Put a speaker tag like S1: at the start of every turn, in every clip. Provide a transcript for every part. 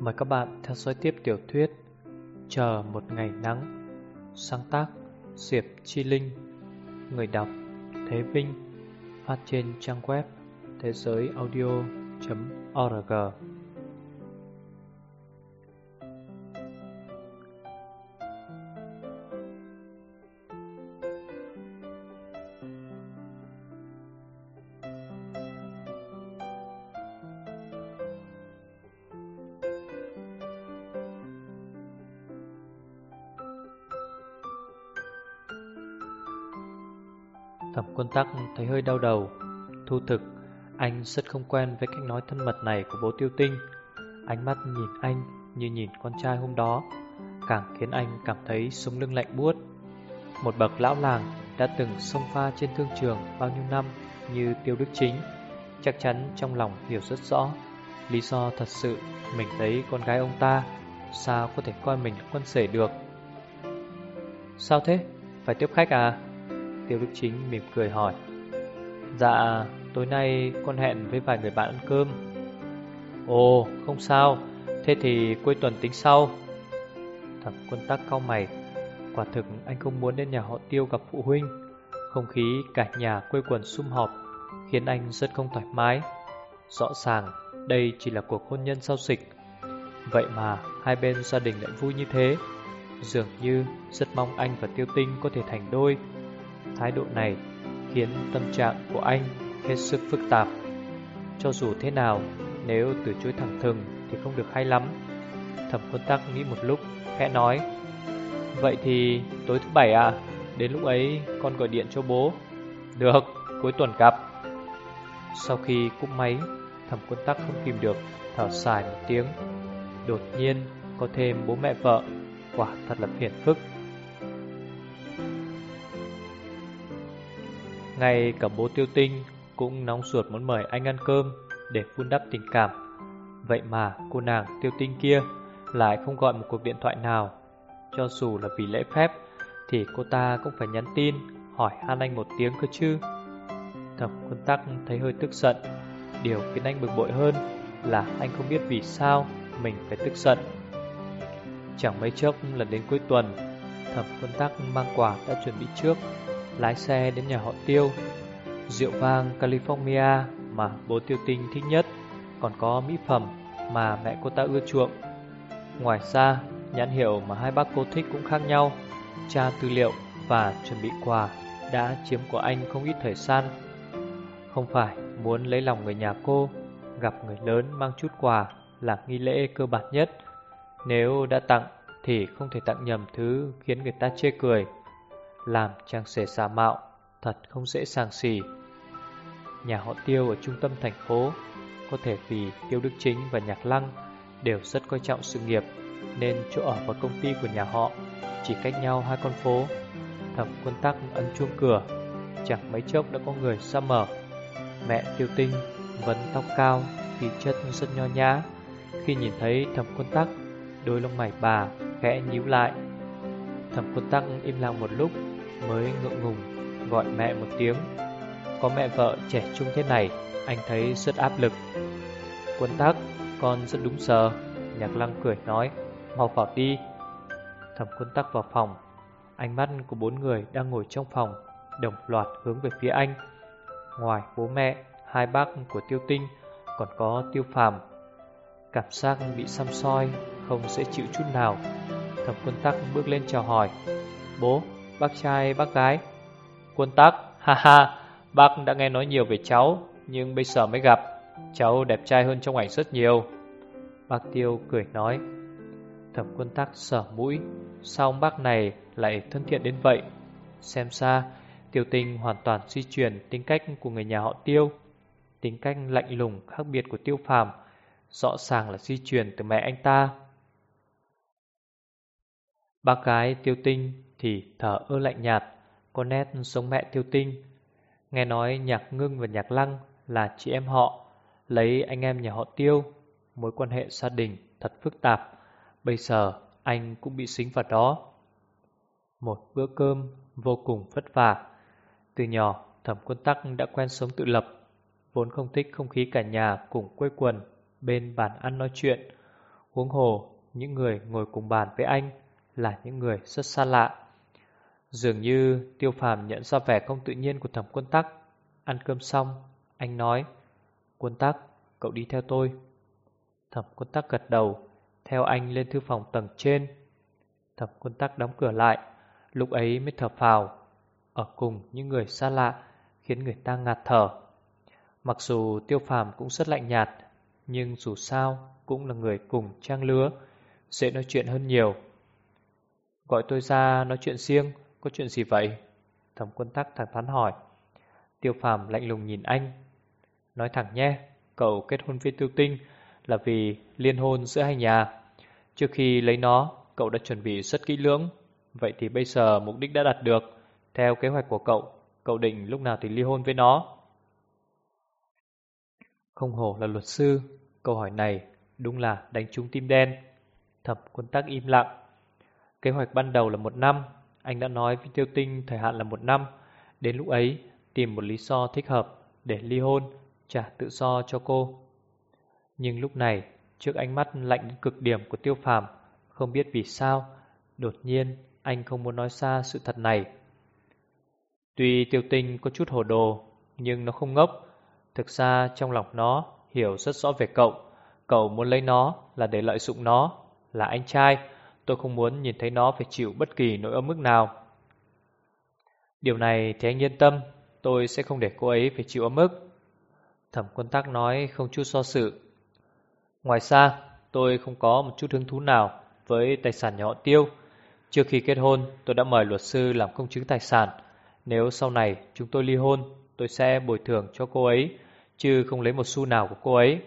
S1: Mời các bạn theo dõi tiếp tiểu thuyết Chờ một ngày nắng, sáng tác Diệp Chi Linh, người đọc Thế Vinh, phát trên trang web thế giới audio.org. Thẩm Quân Tắc thấy hơi đau đầu. Thu thực, anh rất không quen với cách nói thân mật này của bố Tiêu Tinh. Ánh mắt nhìn anh như nhìn con trai hôm đó, càng khiến anh cảm thấy sống lưng lạnh buốt. Một bậc lão làng đã từng xông pha trên thương trường bao nhiêu năm như Tiêu Đức Chính, chắc chắn trong lòng hiểu rất rõ lý do thật sự mình thấy con gái ông ta sao có thể coi mình là con rể được. Sao thế? Phải tiếp khách à? Tiêu Đức Chính mỉm cười hỏi. Dạ, tối nay con hẹn với vài người bạn ăn cơm. Ồ, không sao. Thế thì cuối tuần tính sau. Thẩm Quân Tắc cau mày. Quả thực anh không muốn đến nhà họ Tiêu gặp phụ huynh. Không khí cả nhà quây quần sum họp khiến anh rất không thoải mái. Rõ ràng đây chỉ là cuộc hôn nhân sau xịch, vậy mà hai bên gia đình lại vui như thế. Dường như rất mong anh và Tiêu Tinh có thể thành đôi. Thái độ này khiến tâm trạng của anh hết sức phức tạp. Cho dù thế nào, nếu từ chối thẳng thừng thì không được hay lắm. Thẩm Quân Tắc nghĩ một lúc, khẽ nói. Vậy thì tối thứ bảy à? Đến lúc ấy con gọi điện cho bố. Được, cuối tuần gặp. Sau khi cúp máy, Thẩm Quân Tắc không kìm được thở dài một tiếng. Đột nhiên có thêm bố mẹ vợ, quả thật là phiền phức. Ngay cả bố Tiêu Tinh cũng nóng ruột muốn mời anh ăn cơm để vun đắp tình cảm. Vậy mà cô nàng Tiêu Tinh kia lại không gọi một cuộc điện thoại nào. Cho dù là vì lễ phép thì cô ta cũng phải nhắn tin hỏi han anh một tiếng cơ chứ. Thẩm Quân Tắc thấy hơi tức giận. Điều khiến anh bực bội hơn là anh không biết vì sao mình phải tức giận. Chẳng mấy chốc là đến cuối tuần, Thẩm Quân Tắc mang quà đã chuẩn bị trước, lái xe đến nhà họ Tiêu. Rượu vang California mà bố Tiêu Tinh thích nhất, còn có mỹ phẩm mà mẹ cô ta ưa chuộng. Ngoài ra, nhãn hiệu mà hai bác cô thích cũng khác nhau. Tra tư liệu và chuẩn bị quà đã chiếm của anh không ít thời gian. Không phải muốn lấy lòng người nhà cô, gặp người lớn mang chút quà là nghi lễ cơ bản nhất. Nếu đã tặng thì không thể tặng nhầm thứ khiến người ta chê cười. Làm trang sể giả mạo thật không dễ dàng xỉ. Nhà họ Tiêu ở trung tâm thành phố, có thể vì Tiêu Đức Chính và Nhạc Lăng đều rất coi trọng sự nghiệp, nên chỗ ở và công ty của nhà họ chỉ cách nhau 2 con phố. Thẩm Quân Tắc ấn chuông cửa, chẳng mấy chốc đã có người ra mở. Mẹ Tiêu Tinh vấn tóc cao, khí chất rất nho nhã. Khi nhìn thấy Thẩm Quân Tắc, đôi lông mày bà khẽ nhíu lại. Thẩm Quân Tắc im lặng một lúc mới ngượng ngùng gọi mẹ một tiếng. Có mẹ vợ trẻ trung thế này, anh thấy rất áp lực. Quân Tắc, con rất đúng giờ. Nhạc Lăng cười nói, mau vào đi. Thẩm Quân Tắc vào phòng. Ánh mắt của 4 người đang ngồi trong phòng đồng loạt hướng về phía anh. Ngoài bố mẹ, hai bác của Tiêu Tinh còn có Tiêu Phàm. Cảm giác bị săm soi không dễ chịu chút nào. Thẩm Quân Tắc bước lên chào hỏi. Bố, bác trai, bác gái. Quân Tắc, ha ha, bác đã nghe nói nhiều về cháu, nhưng bây giờ mới gặp. Cháu đẹp trai hơn trong ảnh rất nhiều. Bác Tiêu cười nói. Thẩm Quân Tắc sờ mũi, sao ông bác này lại thân thiện đến vậy? Xem ra Tiêu Tinh hoàn toàn di truyền tính cách của người nhà họ Tiêu. Tính cách lạnh lùng khác biệt của Tiêu Phàm rõ ràng là di truyền từ mẹ anh ta. Bác gái Tiêu Tinh thì thở ơ lạnh nhạt, có nét giống mẹ Tiêu Tinh. Nghe nói Nhạc Ngưng và Nhạc Lăng là chị em họ, lấy anh em nhà họ Tiêu. Mối quan hệ gia đình thật phức tạp. Bây giờ anh cũng bị dính vào đó. Một bữa cơm vô cùng vất vả. Từ nhỏ Thẩm Quân Tắc đã quen sống tự lập, vốn không thích không khí cả nhà cùng quây quần bên bàn ăn nói chuyện. Huống hồ, những người ngồi cùng bàn với anh là những người rất xa lạ. Dường như Tiêu Phàm nhận ra vẻ không tự nhiên của Thẩm Quân Tắc. Ăn cơm xong, anh nói: Quân Tắc, cậu đi theo tôi. Thẩm Quân Tắc gật đầu, theo anh lên thư phòng tầng trên. Thẩm Quân Tắc đóng cửa lại, lúc ấy mới thở phào. Ở cùng những người xa lạ khiến người ta ngạt thở. Mặc dù Tiêu Phàm cũng rất lạnh nhạt, nhưng dù sao cũng là người cùng trang lứa, dễ nói chuyện hơn nhiều. Gọi tôi ra nói chuyện riêng, có chuyện gì vậy? Thẩm Quân Tắc thẳng thắn hỏi. Tiêu Phàm lạnh lùng nhìn anh. Nói thẳng nhé, cậu kết hôn với Tiêu Tinh là vì liên hôn giữa hai nhà. Trước khi lấy nó, cậu đã chuẩn bị rất kỹ lưỡng. Vậy thì bây giờ mục đích đã đạt được. Theo kế hoạch của cậu định lúc nào thì ly hôn với nó? Không hổ là luật sư, câu hỏi này đúng là đánh trúng tim đen. Thẩm Quân Tắc im lặng. Kế hoạch ban đầu là 1 năm, anh đã nói với Tiêu Tinh thời hạn là 1 năm. Đến lúc ấy tìm một lý do thích hợp để ly hôn, trả tự do cho cô. Nhưng lúc này, trước ánh mắt lạnh đến cực điểm của Tiêu Phàm, không biết vì sao, đột nhiên anh không muốn nói ra sự thật này. Tuy Tiêu Tinh có chút hồ đồ, nhưng nó không ngốc. Thực ra trong lòng nó hiểu rất rõ về cậu. Cậu muốn lấy nó là để lợi dụng nó. Là anh trai, tôi không muốn nhìn thấy nó phải chịu bất kỳ nỗi ấm ức nào. Điều này thì anh yên tâm, tôi sẽ không để cô ấy phải chịu ấm ức. Thẩm Quân Tắc nói không chút do dự. Ngoài ra, tôi không có một chút hứng thú nào với tài sản nhà họ Tiêu. Trước khi kết hôn, tôi đã mời luật sư làm công chứng tài sản. Nếu sau này chúng tôi ly hôn, tôi sẽ bồi thường cho cô ấy, chứ không lấy một xu nào của cô ấy.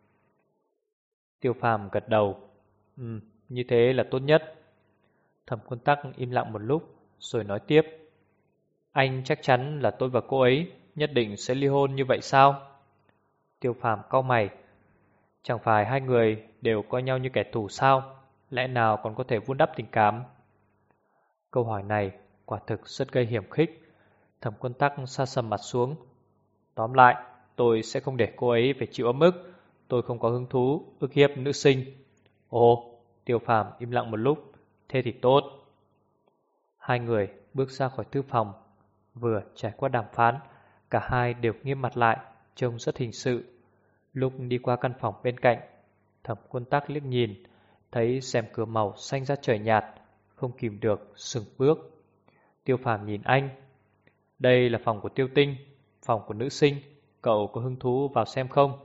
S1: Tiêu Phàm gật đầu. Như thế là tốt nhất. Thẩm Quân Tắc im lặng một lúc, rồi nói tiếp. Anh chắc chắn là tôi và cô ấy nhất định sẽ ly hôn như vậy sao? Tiêu Phàm cau mày. Chẳng phải hai người đều coi nhau như kẻ thù sao? Lẽ nào còn có thể vun đắp tình cảm? Câu hỏi này quả thực rất gây hiểm khích. Thẩm Quân Tắc sa sầm mặt xuống. Tóm lại, tôi sẽ không để cô ấy phải chịu ấm ức. Tôi không có hứng thú ức hiếp nữ sinh. Ồ, Tiêu Phàm im lặng một lúc. Thế thì tốt. Hai người bước ra khỏi thư phòng. Vừa trải qua đàm phán, cả hai đều nghiêm mặt lại, trông rất hình sự. Lúc đi qua căn phòng bên cạnh, Thẩm Quân Tắc liếc nhìn, thấy rèm cửa màu xanh da trời nhạt, không kìm được sững bước. Tiêu Phàm nhìn anh. Đây là phòng của Tiêu Tinh, phòng của nữ sinh, cậu có hứng thú vào xem không?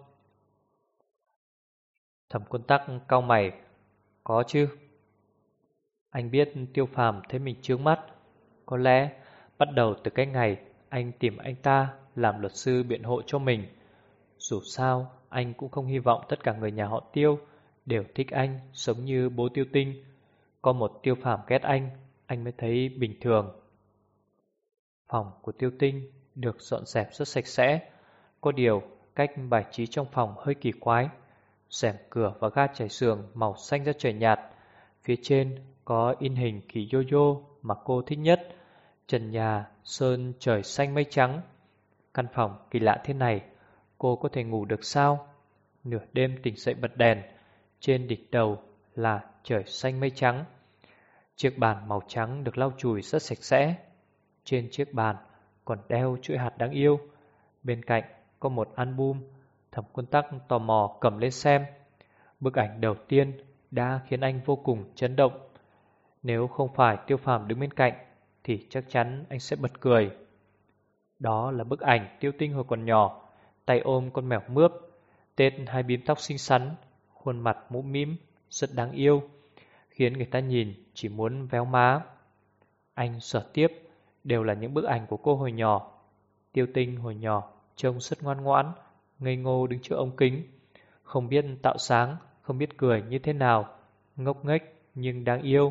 S1: Thẩm Quân Tắc cau mày. Có chứ. Anh biết Tiêu Phàm thấy mình chướng mắt. Có lẽ bắt đầu từ cái ngày anh tìm anh ta làm luật sư biện hộ cho mình. Dù sao, anh cũng không hy vọng tất cả người nhà họ Tiêu đều thích anh giống như bố Tiêu Tinh. Có một Tiêu Phàm ghét anh mới thấy bình thường. Phòng của Tiêu Tinh được dọn dẹp rất sạch sẽ. Có điều, cách bài trí trong phòng hơi kỳ quái. Rèm cửa và ga trải giường màu xanh da trời nhạt. Phía trên có in hình khỉ yo-yo mà cô thích nhất. Trần nhà sơn trời xanh mây trắng. Căn phòng kỳ lạ thế này, cô có thể ngủ được sao? Nửa đêm tỉnh dậy bật đèn, trên đỉnh đầu là trời xanh mây trắng. Chiếc bàn màu trắng được lau chùi rất sạch sẽ. Trên chiếc bàn còn đeo chuỗi hạt đáng yêu. Bên cạnh có một album. Thẩm Quân Tắc tò mò cầm lên xem. Bức ảnh đầu tiên đã khiến anh vô cùng chấn động. Nếu không phải Tiêu Phàm đứng bên cạnh thì chắc chắn anh sẽ bật cười. Đó là bức ảnh Tiêu Tinh hồi còn nhỏ, tay ôm con mèo mướp, tết hai bím tóc xinh xắn, khuôn mặt mũm mĩm, rất đáng yêu, khiến người ta nhìn chỉ muốn véo má. Anh sở tiếp đều là những bức ảnh của cô hồi nhỏ. Tiêu Tinh hồi nhỏ trông rất ngoan ngoãn, ngây ngô đứng trước ống kính, không biết tạo sáng, không biết cười như thế nào, ngốc nghếch nhưng đáng yêu.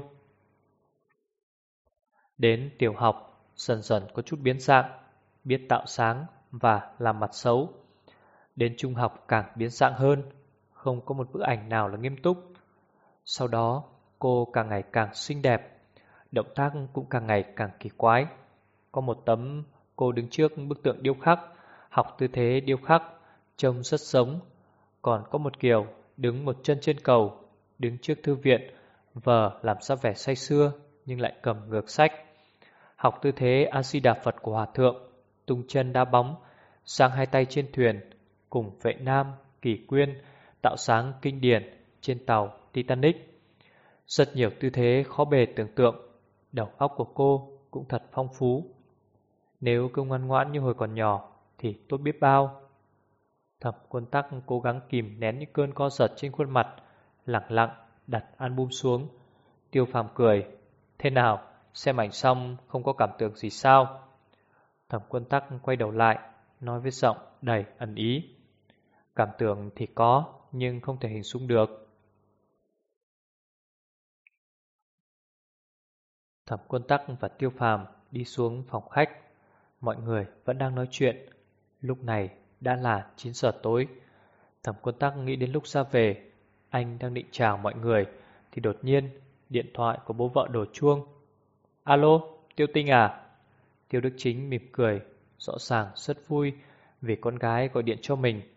S1: Đến tiểu học, dần dần có chút biến dạng, biết tạo sáng và làm mặt xấu. Đến trung học càng biến dạng hơn, không có một bức ảnh nào là nghiêm túc. Sau đó, cô càng ngày càng xinh đẹp, động tác cũng càng ngày càng kỳ quái. Có một tấm cô đứng trước bức tượng điêu khắc, học tư thế điêu khắc, trông rất giống. Còn có một kiểu đứng một chân trên cầu, đứng trước thư viện, vờ làm ra vẻ say sưa nhưng lại cầm ngược sách. Học tư thế A-di-đà Phật của Hòa Thượng, tung chân đá bóng, giang hai tay trên thuyền, cùng vệ nam, kỷ quyên, tạo sáng kinh điển trên tàu Titanic. Rất nhiều tư thế khó bề tưởng tượng, đầu óc của cô cũng thật phong phú. Nếu cứ ngoan ngoãn như hồi còn nhỏ thì tốt biết bao. Thẩm Quân Tắc cố gắng kìm nén những cơn co giật trên khuôn mặt, lặng lặng đặt album xuống. Tiêu Phàm cười, thế nào, xem ảnh xong không có cảm tưởng gì sao? Thẩm Quân Tắc quay đầu lại, nói với giọng đầy ẩn ý, cảm tưởng thì có, nhưng không thể hình dung được. Thẩm Quân Tắc và Tiêu Phàm đi xuống phòng khách. Mọi người vẫn đang nói chuyện. Lúc này đã là 9 giờ tối. Thẩm Quân Tắc nghĩ đến lúc ra về. Anh đang định chào mọi người thì đột nhiên điện thoại của bố vợ đổ chuông. Alo, Tiêu Tinh à? Tiêu Đức Chính mỉm cười, rõ ràng rất vui vì con gái gọi điện cho mình.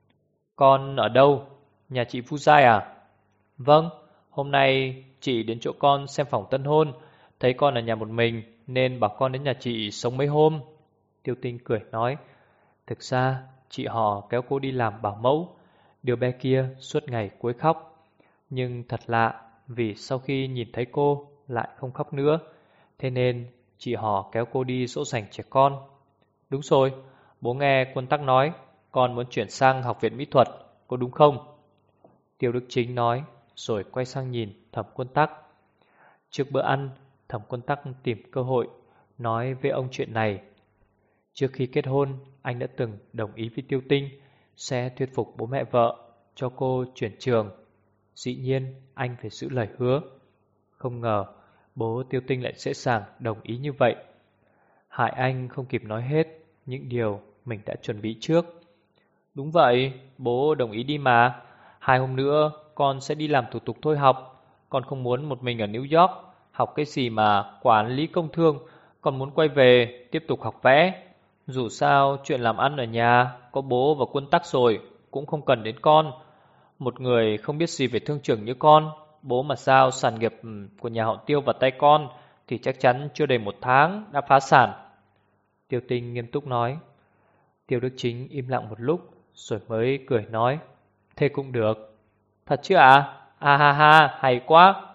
S1: Con ở đâu? Nhà chị Phu Giai à? Vâng, hôm nay chị đến chỗ con xem phòng tân hôn, thấy con ở nhà một mình nên bảo con đến nhà chị sống mấy hôm. Tiêu Tinh cười nói, thực ra chị họ kéo cô đi làm bảo mẫu, đứa bé kia suốt ngày quấy khóc. Nhưng thật lạ, vì sau khi nhìn thấy cô lại không khóc nữa, thế nên chị họ kéo cô đi dỗ dành trẻ con. Đúng rồi, bố nghe Quân Tắc nói con muốn chuyển sang học viện mỹ thuật, có đúng không? Tiêu Đức Chính nói, rồi quay sang nhìn Thẩm Quân Tắc. Trước bữa ăn, Thẩm Quân Tắc tìm cơ hội nói với ông chuyện này. Trước khi kết hôn, anh đã từng đồng ý với Tiêu Tinh sẽ thuyết phục bố mẹ vợ cho cô chuyển trường. Dĩ nhiên, anh phải giữ lời hứa. Không ngờ, bố Tiêu Tinh lại dễ dàng đồng ý như vậy. Hại anh không kịp nói hết những điều mình đã chuẩn bị trước. Đúng vậy, bố đồng ý đi mà. 2 hôm nữa con sẽ đi làm thủ tục thôi học. Con không muốn một mình ở New York học cái gì mà quản lý công thương. Con muốn quay về tiếp tục học vẽ. Dù sao chuyện làm ăn ở nhà có bố và Quân Tắc rồi, cũng không cần đến con. Một người không biết gì về thương trường như con, bố mà giao sản nghiệp của nhà họ Tiêu vào tay con thì chắc chắn chưa đầy 1 tháng đã phá sản. Tiêu Tinh nghiêm túc nói. Tiêu Đức Chính im lặng một lúc rồi mới cười nói, thế cũng được. Thật chứ ạ? À ha ha, hay quá.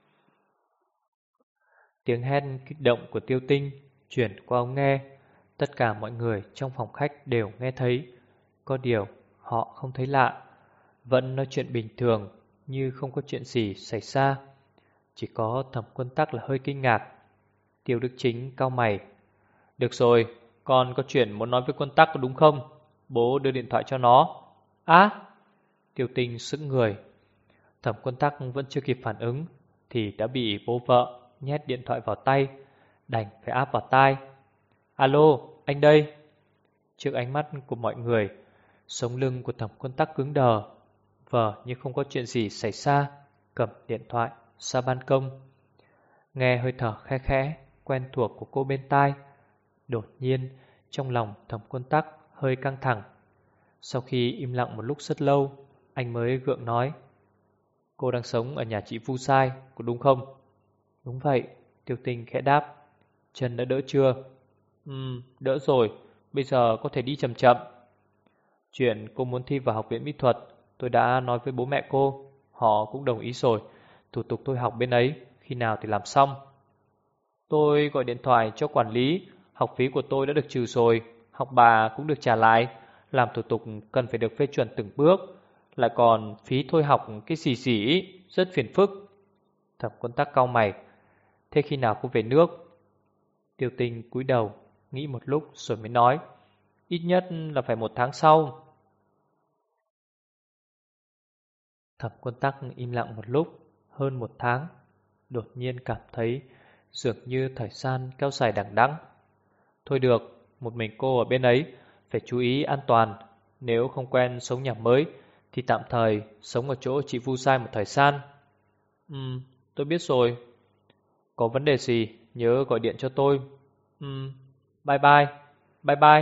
S1: Tiếng hét kích động của Tiêu Tinh chuyển qua ống nghe. Tất cả mọi người trong phòng khách đều nghe thấy. Có điều họ không thấy lạ, vẫn nói chuyện bình thường như không có chuyện gì xảy ra. Chỉ có Thẩm Quân Tắc là hơi kinh ngạc. Tiêu Đức Chính cau mày. Được rồi, con có chuyện muốn nói với Quân Tắc có đúng không? Bố đưa điện thoại cho nó. Á! Tiêu Tinh sững người. Thẩm Quân Tắc vẫn chưa kịp phản ứng thì đã bị bố vợ nhét điện thoại vào tay, đành phải áp vào tai. Alo, anh đây. Trước ánh mắt của mọi người, sống lưng của Thẩm Quân Tắc cứng đờ, vờ như không có chuyện gì xảy ra, cầm điện thoại ra ban công. Nghe hơi thở khe khẽ quen thuộc của cô bên tai, đột nhiên trong lòng Thẩm Quân Tắc hơi căng thẳng. Sau khi im lặng một lúc rất lâu, anh mới gượng nói, cô đang sống ở nhà chị Vu Sai, có đúng không? Đúng vậy, Tiêu Tinh khẽ đáp. Chân đã đỡ chưa? Đỡ rồi, bây giờ có thể đi chậm chậm. Chuyện cô muốn thi vào học viện mỹ thuật, tôi đã nói với bố mẹ cô, họ cũng đồng ý rồi. Thủ tục tôi học bên ấy, khi nào thì làm xong. Tôi gọi điện thoại cho quản lý, học phí của tôi đã được trừ rồi, học bà cũng được trả lại. Làm thủ tục cần phải được phê chuẩn từng bước, lại còn phí thôi học cái gì gì rất phiền phức. Thẩm Quân Tắc cau mày. Thế khi nào cô về nước? Tiêu Tinh cúi đầu, nghĩ một lúc rồi mới nói, ít nhất là phải 1 tháng sau. Thẩm Quân Tắc im lặng một lúc, hơn 1 tháng, đột nhiên cảm thấy dường như thời gian kéo dài đằng đẵng. Thôi được, một mình cô ở bên ấy, phải chú ý an toàn. Nếu không quen sống nhà mới, thì tạm thời sống ở chỗ chị Vu Sai một thời gian. Tôi biết rồi. Có vấn đề gì, nhớ gọi điện cho tôi. Bye bye, bye bye.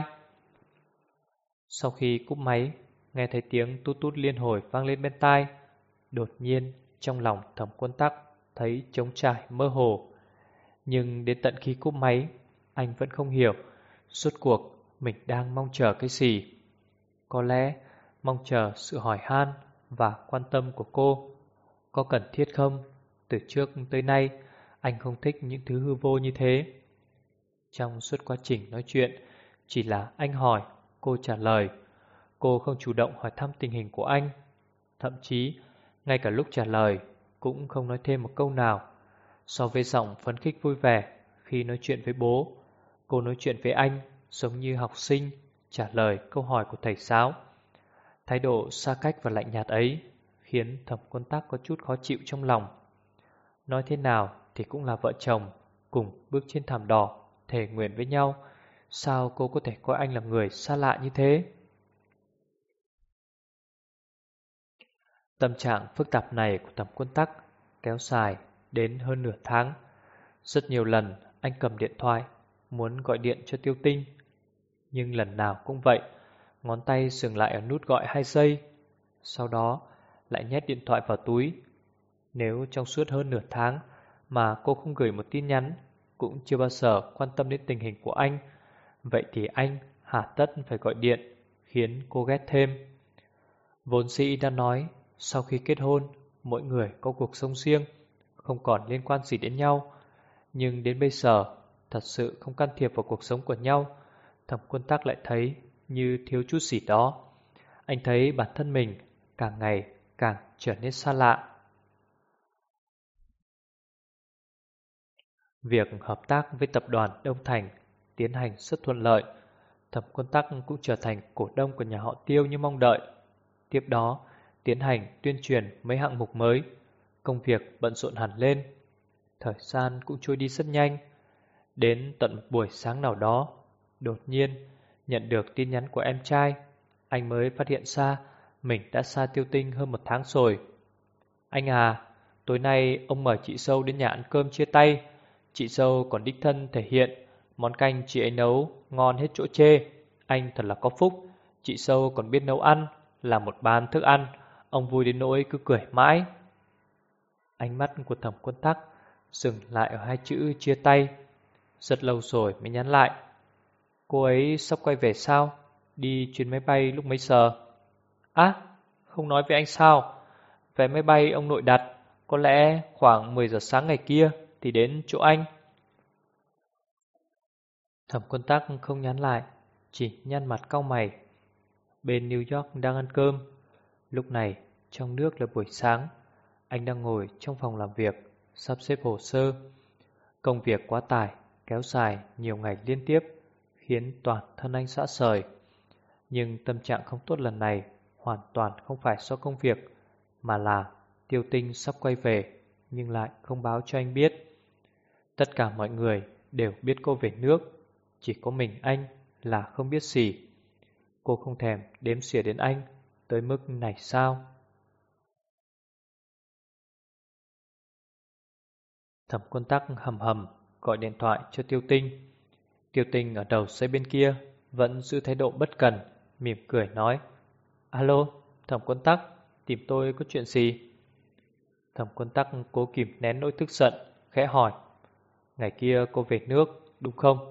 S1: Sau khi cúp máy, nghe thấy tiếng tút tút liên hồi vang lên bên tai. Đột nhiên, trong lòng Thẩm Quân Tắc thấy trống trải mơ hồ. Nhưng đến tận khi cúp máy, anh vẫn không hiểu rốt cuộc mình đang mong chờ cái gì. Có lẽ mong chờ sự hỏi han và quan tâm của cô. Có cần thiết không? Từ trước tới nay, anh không thích những thứ hư vô như thế. Trong suốt quá trình nói chuyện, chỉ là anh hỏi, cô trả lời. Cô không chủ động hỏi thăm tình hình của anh. Thậm chí, ngay cả lúc trả lời, cũng không nói thêm một câu nào. So với giọng phấn khích vui vẻ khi nói chuyện với bố, cô nói chuyện với anh giống như học sinh trả lời câu hỏi của thầy giáo. Thái độ xa cách và lạnh nhạt ấy khiến Thẩm Quân Tắc có chút khó chịu trong lòng. Nói thế nào thì cũng là vợ chồng, cùng bước trên thảm đỏ, thề nguyện với nhau. Sao cô có thể coi anh là người xa lạ như thế? Tâm trạng phức tạp này của Thẩm Quân Tắc kéo dài đến hơn nửa tháng. Rất nhiều lần anh cầm điện thoại muốn gọi điện cho Tiêu Tinh, nhưng lần nào cũng vậy, ngón tay dừng lại ở nút gọi 2 giây, sau đó lại nhét điện thoại vào túi. Nếu trong suốt hơn nửa tháng mà cô không gửi một tin nhắn, cũng chưa bao giờ quan tâm đến tình hình của anh, vậy thì anh hà tất phải gọi điện, khiến cô ghét thêm. Vốn dĩ đã nói, sau khi kết hôn, mỗi người có cuộc sống riêng, không còn liên quan gì đến nhau. Nhưng đến bây giờ, thật sự không can thiệp vào cuộc sống của nhau, Thẩm Quân Tắc lại thấy như thiếu chút gì đó. Anh thấy bản thân mình càng ngày càng trở nên xa lạ. Việc hợp tác với tập đoàn Đông Thành tiến hành rất thuận lợi. Thẩm Quân Tắc cũng trở thành cổ đông của nhà họ Tiêu như mong đợi. Tiếp đó, tiến hành tuyên truyền mấy hạng mục mới. Công việc bận rộn hẳn lên. Thời gian cũng trôi đi rất nhanh. Đến tận một buổi sáng nào đó, đột nhiên nhận được tin nhắn của em trai. Anh mới phát hiện ra mình đã xa Tiêu Tinh hơn 1 tháng rồi. Anh à, tối nay ông mời chị dâu đến nhà ăn cơm chia tay. Chị dâu còn đích thân thể hiện món canh chị ấy nấu ngon hết chỗ chê. Anh thật là có phúc. Chị dâu còn biết nấu ăn, làm một bàn thức ăn. Ông vui đến nỗi cứ cười mãi. Ánh mắt của Thẩm Quân Tắc dừng lại ở 2 chữ chia tay. Rất lâu rồi mới nhắn lại. Cô ấy sắp quay về sao? Đi chuyến máy bay lúc mấy giờ? Á, không nói với anh sao? Vé máy bay ông nội đặt, có lẽ khoảng 10 giờ sáng ngày kia thì đến chỗ anh. Thẩm Quân Tắc không nhắn lại, chỉ nhăn mặt cau mày. Bên New York đang ăn cơm. Lúc này, trong nước là buổi sáng. Anh đang ngồi trong phòng làm việc, sắp xếp hồ sơ. Công việc quá tải, kéo dài nhiều ngày liên tiếp, khiến toàn thân anh rã rời. Nhưng tâm trạng không tốt lần này hoàn toàn không phải do công việc, mà là Tiêu Tinh sắp quay về nhưng lại không báo cho anh biết. Tất cả mọi người đều biết cô về nước, chỉ có mình anh là không biết gì. Cô không thèm đếm xỉa đến anh tới mức này sao? Thẩm Quân Tắc hầm hầm gọi điện thoại cho Tiêu Tinh. Tiêu Tinh ở đầu dây bên kia vẫn giữ thái độ bất cần, mỉm cười nói: Alo, Thẩm Quân Tắc, tìm tôi có chuyện gì? Thẩm Quân Tắc cố kìm nén nỗi tức giận, khẽ hỏi: Ngày kia cô về nước, đúng không?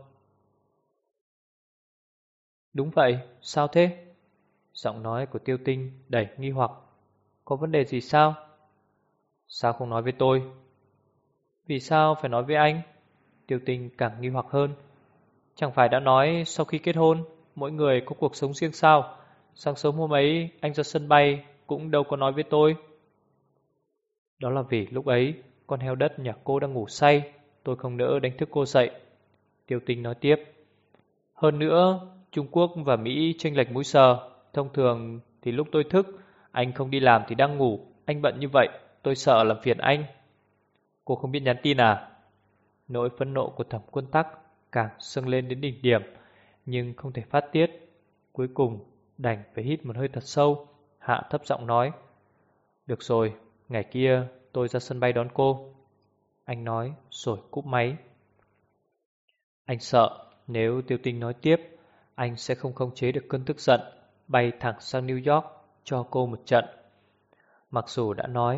S1: Đúng vậy, sao thế? Giọng nói của Tiêu Tinh đầy nghi hoặc. Có vấn đề gì sao? Sao không nói với tôi? Vì sao phải nói với anh? Tiêu Tinh càng nghi hoặc hơn. Chẳng phải đã nói sau khi kết hôn, mỗi người có cuộc sống riêng sao? Sáng sớm hôm ấy anh ra sân bay cũng đâu có nói với tôi. Đó là vì lúc ấy con heo đất nhà cô đang ngủ say, tôi không nỡ đánh thức cô dậy. Tiêu Tinh nói tiếp. Hơn nữa, Trung Quốc và Mỹ chênh lệch múi giờ. Thông thường thì lúc tôi thức, anh không đi làm thì đang ngủ. Anh bận như vậy, tôi sợ làm phiền anh. Cô không biết nhắn tin à? Nỗi phẫn nộ của Thẩm Quân Tắc càng dâng lên đến đỉnh điểm, nhưng không thể phát tiết. Cuối cùng đành phải hít một hơi thật sâu, hạ thấp giọng nói. Được rồi, ngày kia tôi ra sân bay đón cô. Anh nói rồi cúp máy. Anh sợ nếu Tiêu Tinh nói tiếp, anh sẽ không khống chế được cơn tức giận, bay thẳng sang New York cho cô một trận. Mặc dù đã nói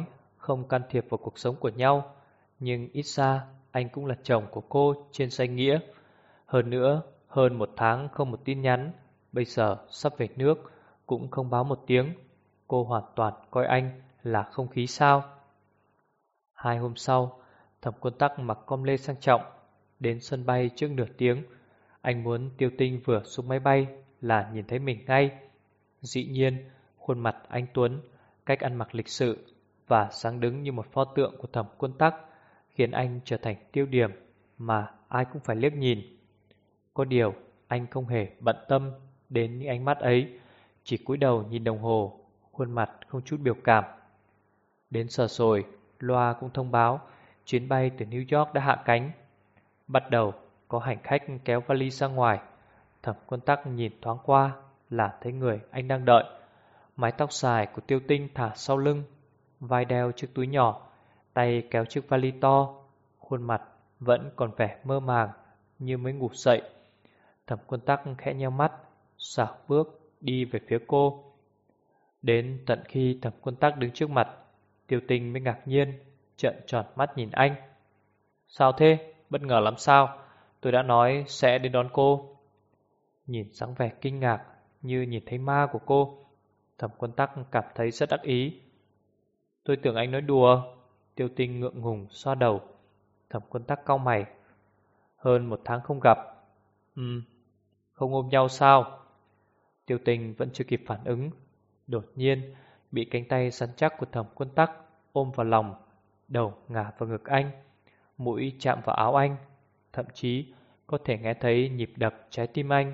S1: không can thiệp vào cuộc sống của nhau, nhưng ít ra anh cũng là chồng của cô trên danh nghĩa. Hơn nữa, hơn 1 tháng không một tin nhắn, bây giờ sắp về nước cũng không báo một tiếng. Cô hoàn toàn coi anh là không khí sao. 2 hôm sau, Thẩm Quân Tắc mặc com lê sang trọng, đến sân bay trước nửa tiếng. Anh muốn Tiêu Tinh vừa xuống máy bay là nhìn thấy mình ngay. Dĩ nhiên, khuôn mặt anh tuấn, cách ăn mặc lịch sự và sáng đứng như một pho tượng của Thẩm Quân Tắc khiến anh trở thành tiêu điểm mà ai cũng phải liếc nhìn. Có điều, anh không hề bận tâm đến những ánh mắt ấy, chỉ cúi đầu nhìn đồng hồ, khuôn mặt không chút biểu cảm. Đến giờ rồi, loa cũng thông báo chuyến bay từ New York đã hạ cánh. Bắt đầu có hành khách kéo vali ra ngoài. Thẩm Quân Tắc nhìn thoáng qua là thấy người anh đang đợi. Mái tóc dài của Tiêu Tinh thả sau lưng, vai đeo chiếc túi nhỏ, tay kéo chiếc vali to, khuôn mặt vẫn còn vẻ mơ màng như mới ngủ dậy. Thẩm Quân Tắc khẽ nheo mắt, xảo bước đi về phía cô. Đến tận khi Thẩm Quân Tắc đứng trước mặt, Tiêu Tinh mới ngạc nhiên, trợn tròn mắt nhìn anh. Sao thế? Bất ngờ lắm sao? Tôi đã nói sẽ đến đón cô. Nhìn dáng vẻ kinh ngạc như nhìn thấy ma của cô, Thẩm Quân Tắc cảm thấy rất đắc ý. Tôi tưởng anh nói đùa. Tiêu Tinh ngượng ngùng xoa đầu. Thẩm Quân Tắc cau mày. Hơn 1 tháng không gặp. Không ôm nhau sao? Tiêu Tinh vẫn chưa kịp phản ứng, đột nhiên bị cánh tay rắn chắc của Thẩm Quân Tắc ôm vào lòng, đầu ngả vào ngực anh, mũi chạm vào áo anh, thậm chí có thể nghe thấy nhịp đập trái tim anh.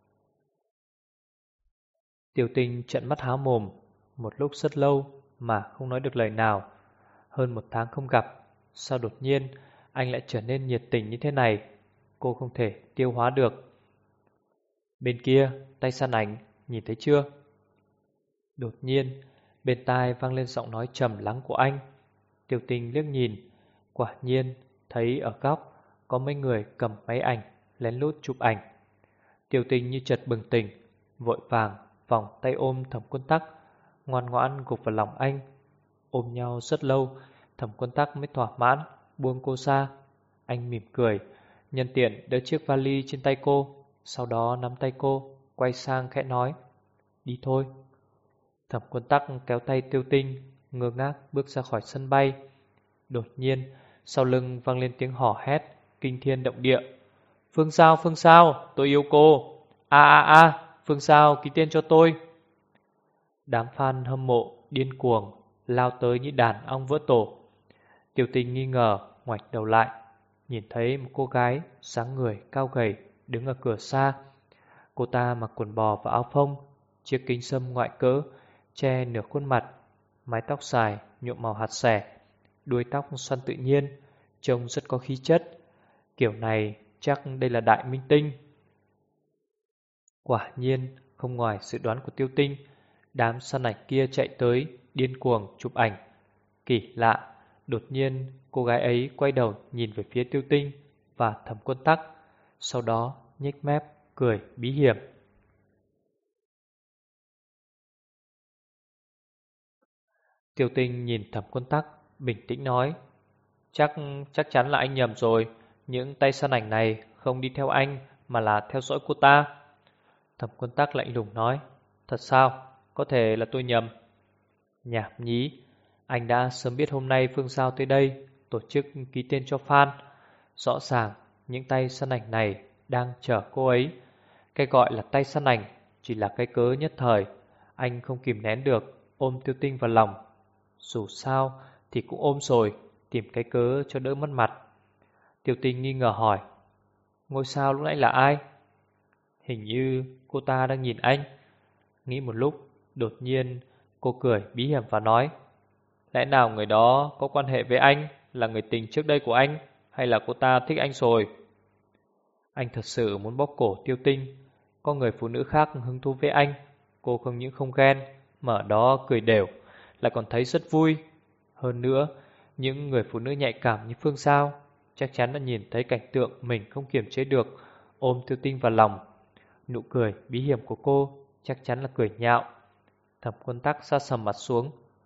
S1: Tiêu Tinh trợn mắt há mồm một lúc rất lâu mà không nói được lời nào. Hơn 1 tháng không gặp, sao đột nhiên anh lại trở nên nhiệt tình như thế này? Cô không thể tiêu hóa được. Bên kia, tay săn ảnh, nhìn thấy chưa? Đột nhiên, bên tai vang lên giọng nói trầm lắng của anh. Tiêu Tinh liếc nhìn, quả nhiên thấy ở góc có mấy người cầm máy ảnh lén lút chụp ảnh. Tiêu Tinh như chợt bừng tỉnh, vội vàng vòng tay ôm Thẩm Quân Tắc, ngoan ngoãn gục vào lòng anh. Ôm nhau rất lâu, Thẩm Quân Tắc mới thỏa mãn buông cô ra. Anh mỉm cười, nhân tiện đỡ chiếc vali trên tay cô, sau đó nắm tay cô, quay sang khẽ nói: Đi thôi. Thẩm Quân Tắc kéo tay Tiêu Tinh, ngơ ngác bước ra khỏi sân bay. Đột nhiên, sau lưng vang lên tiếng hò hét kinh thiên động địa. Phương Sao, tôi yêu cô. Phương Sao, ký tên cho tôi. Đám fan hâm mộ điên cuồng lao tới như đàn ong vỡ tổ. Tiêu Tinh nghi ngờ ngoảnh đầu lại, nhìn thấy một cô gái dáng người cao gầy đứng ở cửa xa. Cô ta mặc quần bò và áo phông, chiếc kính râm ngoại cỡ che nửa khuôn mặt, mái tóc dài nhuộm màu hạt xẻ, đuôi tóc xoăn tự nhiên, trông rất có khí chất. Kiểu này chắc đây là đại minh tinh. Quả nhiên không ngoài dự đoán của Tiêu Tinh, đám săn ảnh kia chạy tới điên cuồng chụp ảnh. Kỳ lạ, đột nhiên cô gái ấy quay đầu nhìn về phía Tiêu Tinh và Thẩm Quân Tắc, sau đó nhếch mép cười bí hiểm. Tiêu Tinh nhìn Thẩm Quân Tắc, bình tĩnh nói: Chắc chắn là anh nhầm rồi. Những tay săn ảnh này không đi theo anh mà là theo dõi cô ta. Thẩm Quân Tắc lạnh lùng nói: Thật sao? Có thể là tôi nhầm. Nhảm nhí, anh đã sớm biết hôm nay Phương Sao tới đây tổ chức ký tên cho fan. Rõ ràng những tay săn ảnh này đang chờ cô ấy. Cái gọi là tay săn ảnh chỉ là cái cớ nhất thời. Anh không kìm nén được, ôm Tiêu Tinh vào lòng. Dù sao thì cũng ôm rồi, tìm cái cớ cho đỡ mất mặt. Tiêu Tinh nghi ngờ hỏi: Ngôi sao lúc nãy là ai? Hình như cô ta đang nhìn anh. Nghĩ một lúc, đột nhiên cô cười bí hiểm và nói: Lẽ nào người đó có quan hệ với anh, là người tình trước đây của anh, hay là cô ta thích anh rồi? Anh thật sự muốn bóp cổ Tiêu Tinh. Có người phụ nữ khác hứng thú với anh, cô không những không ghen, mà ở đó cười đều, lại còn thấy rất vui. Hơn nữa, những người phụ nữ nhạy cảm như Phương Sao chắc chắn đã nhìn thấy cảnh tượng mình không kiềm chế được, ôm Tiêu Tinh vào lòng. Nụ cười bí hiểm của cô chắc chắn là cười nhạo. Thẩm Quân Tắc sa sầm mặt xuống.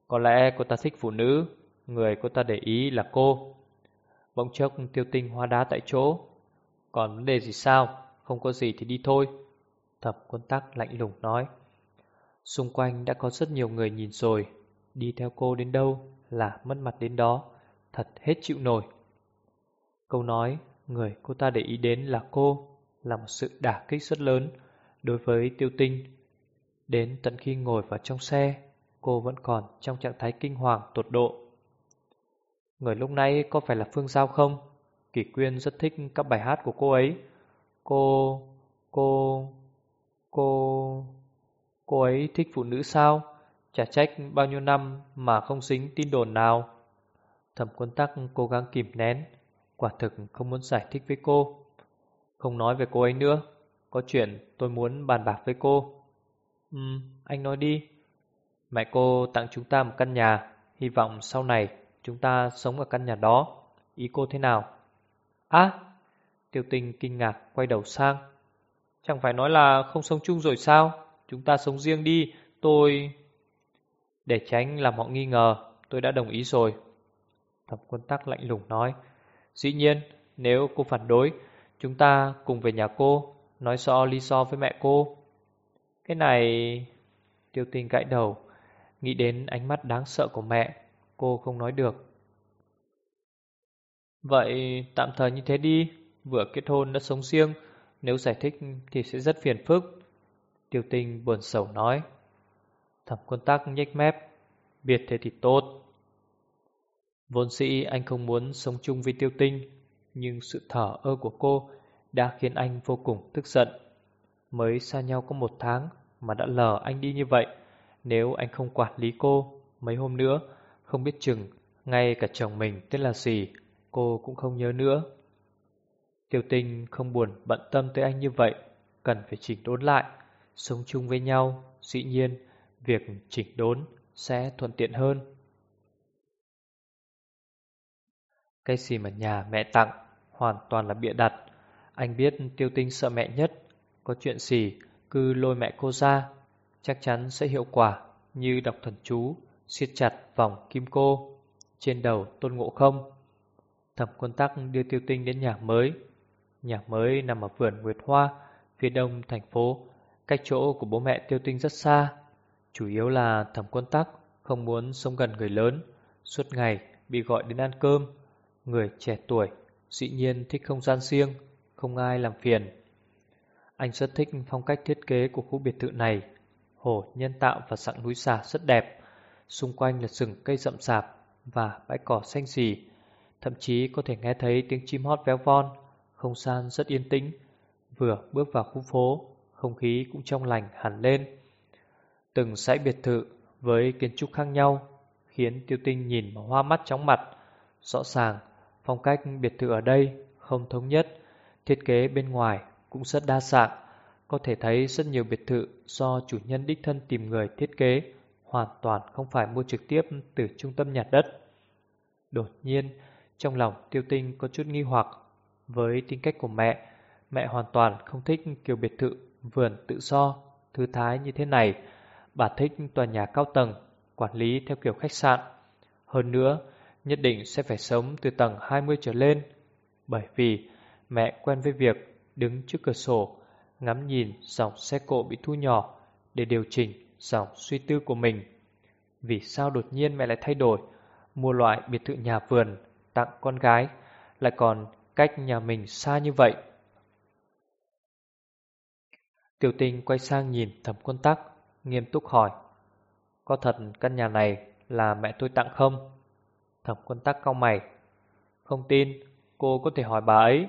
S1: Có lẽ cô ta thích phụ nữ, người cô ta để ý là cô. Bỗng chốc Tiêu Tinh hóa đá tại chỗ. Còn vấn đề gì sao? Không có gì thì đi thôi. Thẩm Quân Tắc lạnh lùng nói. Xung quanh đã có rất nhiều người nhìn rồi, đi theo cô đến đâu là mất mặt đến đó, thật hết chịu nổi. Câu nói người cô ta để ý đến là cô là một sự đả kích rất lớn đối với Tiêu Tinh. Đến tận khi ngồi vào trong xe, cô vẫn còn trong trạng thái kinh hoàng tột độ. Người lúc nãy có phải là Phương Giao không? Kỷ Quyên rất thích các bài hát của cô ấy. Cô... cô... cô... Cô ấy thích phụ nữ sao? Chả trách bao nhiêu năm mà không dính tin đồn nào. Thẩm Quân Tắc cố gắng kìm nén, quả thực không muốn giải thích với cô. Không nói về cô ấy nữa, có chuyện tôi muốn bàn bạc với cô. Anh nói đi. Mẹ cô tặng chúng ta một căn nhà, hy vọng sau này chúng ta sống ở căn nhà đó. Ý cô thế nào? Á! Tiêu Tinh kinh ngạc quay đầu sang. Chẳng phải nói là không sống chung rồi sao? Chúng ta sống riêng đi, tôi... Để tránh làm họ nghi ngờ, tôi đã đồng ý rồi. Thẩm Quân Tắc lạnh lùng nói. Dĩ nhiên, nếu cô phản đối, chúng ta cùng về nhà cô, nói rõ lý do với mẹ cô. Cái này... Tiêu Tinh gãi đầu, nghĩ đến ánh mắt đáng sợ của mẹ, cô không nói được. Vậy tạm thời như thế đi, vừa kết hôn đã sống riêng, nếu giải thích thì sẽ rất phiền phức. Tiêu Tinh buồn sầu nói. Thẩm Quân Tắc nhếch mép, biệt thế thì tốt. Vốn dĩ anh không muốn sống chung với Tiêu Tinh, nhưng sự thở ơ của cô đã khiến anh vô cùng tức giận. Mới xa nhau có 1 tháng mà đã lờ anh đi như vậy. Nếu anh không quản lý cô, mấy hôm nữa không biết chừng ngay cả chồng mình tên là gì cô cũng không nhớ nữa. Tiêu Tinh không buồn bận tâm tới anh như vậy, cần phải chỉnh đốn lại. Sống chung với nhau, dĩ nhiên việc chỉnh đốn sẽ thuận tiện hơn. Cái gì mà nhà mẹ tặng hoàn toàn là bịa đặt. Anh biết Tiêu Tinh sợ mẹ nhất, có chuyện gì cứ lôi mẹ cô ra, chắc chắn sẽ hiệu quả như đọc thần chú, siết chặt vòng kim cô trên đầu Tôn Ngộ Không. Thẩm Quân Tắc đưa Tiêu Tinh đến nhà mới. Nhà mới nằm ở vườn Nguyệt Hoa, phía đông thành phố, cách chỗ của bố mẹ Tiêu Tinh rất xa. Chủ yếu là Thẩm Quân Tắc không muốn sống gần người lớn, suốt ngày bị gọi đến ăn cơm. Người trẻ tuổi dĩ nhiên thích không gian riêng, không ai làm phiền. Anh rất thích phong cách thiết kế của khu biệt thự này. Hồ nhân tạo và sẵn núi xà rất đẹp, xung quanh là rừng cây rậm rạp và bãi cỏ xanh rì. Thậm chí có thể nghe thấy tiếng chim hót véo von. Không gian rất yên tĩnh. Vừa bước vào khu phố, không khí cũng trong lành hẳn lên. Từng dãy biệt thự với kiến trúc khác nhau khiến Tiêu Tinh nhìn mà hoa mắt chóng mặt. Rõ ràng phong cách biệt thự ở đây không thống nhất, thiết kế bên ngoài cũng rất đa dạng. Có thể thấy rất nhiều biệt thự do chủ nhân đích thân tìm người thiết kế, hoàn toàn không phải mua trực tiếp từ trung tâm nhà đất. Đột nhiên, trong lòng Tiêu Tinh có chút nghi hoặc. Với tính cách của mẹ hoàn toàn không thích kiểu biệt thự vườn tự do, thư thái như thế này. Bà thích tòa nhà cao tầng, quản lý theo kiểu khách sạn. Hơn nữa, nhất định sẽ phải sống từ tầng 20 trở lên. Bởi vì mẹ quen với việc đứng trước cửa sổ, ngắm nhìn dòng xe cộ bị thu nhỏ để điều chỉnh dòng suy tư của mình. Vì sao đột nhiên mẹ lại thay đổi, mua loại biệt thự nhà vườn tặng con gái, lại còn cách nhà mình xa như vậy? Tiểu Tinh quay sang nhìn Thẩm Quân Tắc, nghiêm túc hỏi. Có thật căn nhà này là mẹ tôi tặng không? Thẩm Quân Tắc cau mày. Không tin, cô có thể hỏi bà ấy.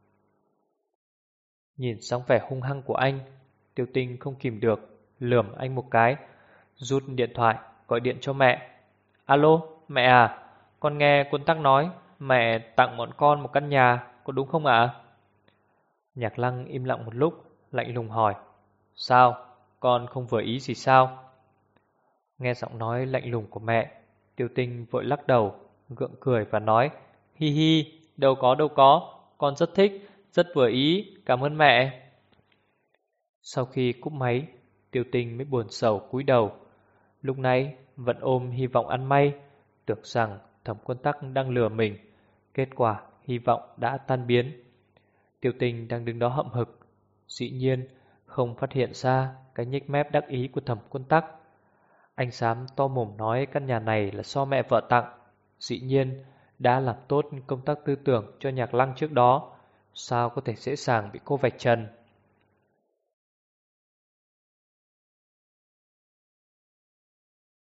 S1: Nhìn dáng vẻ hung hăng của anh, Tiểu Tinh không kìm được, lườm anh một cái, rút điện thoại, gọi điện cho mẹ. Alo, mẹ à, con nghe Quân Tắc nói mẹ tặng bọn con một căn nhà, có đúng không ạ? Nhạc Lăng im lặng một lúc, lạnh lùng hỏi. Sao, con không vừa ý gì sao? Nghe giọng nói lạnh lùng của mẹ, Tiêu Tinh vội lắc đầu, gượng cười và nói. Hi hi, đâu có, con rất thích, rất vừa ý, cảm ơn mẹ. Sau khi cúp máy, Tiêu Tinh mới buồn sầu cúi đầu. Lúc này vẫn ôm hy vọng ăn may, tưởng rằng Thẩm Quân Tắc đang lừa mình. Kết quả hy vọng đã tan biến. Tiêu Tinh đang đứng đó hậm hực, dĩ nhiên không phát hiện ra cái nhếch mép đắc ý của Thẩm Quân Tắc. Anh Sám to mồm nói căn nhà này là do mẹ vợ tặng, dĩ nhiên đã làm tốt công tác tư tưởng cho Nhạc Lăng trước đó, sao có thể dễ dàng bị cô vạch trần.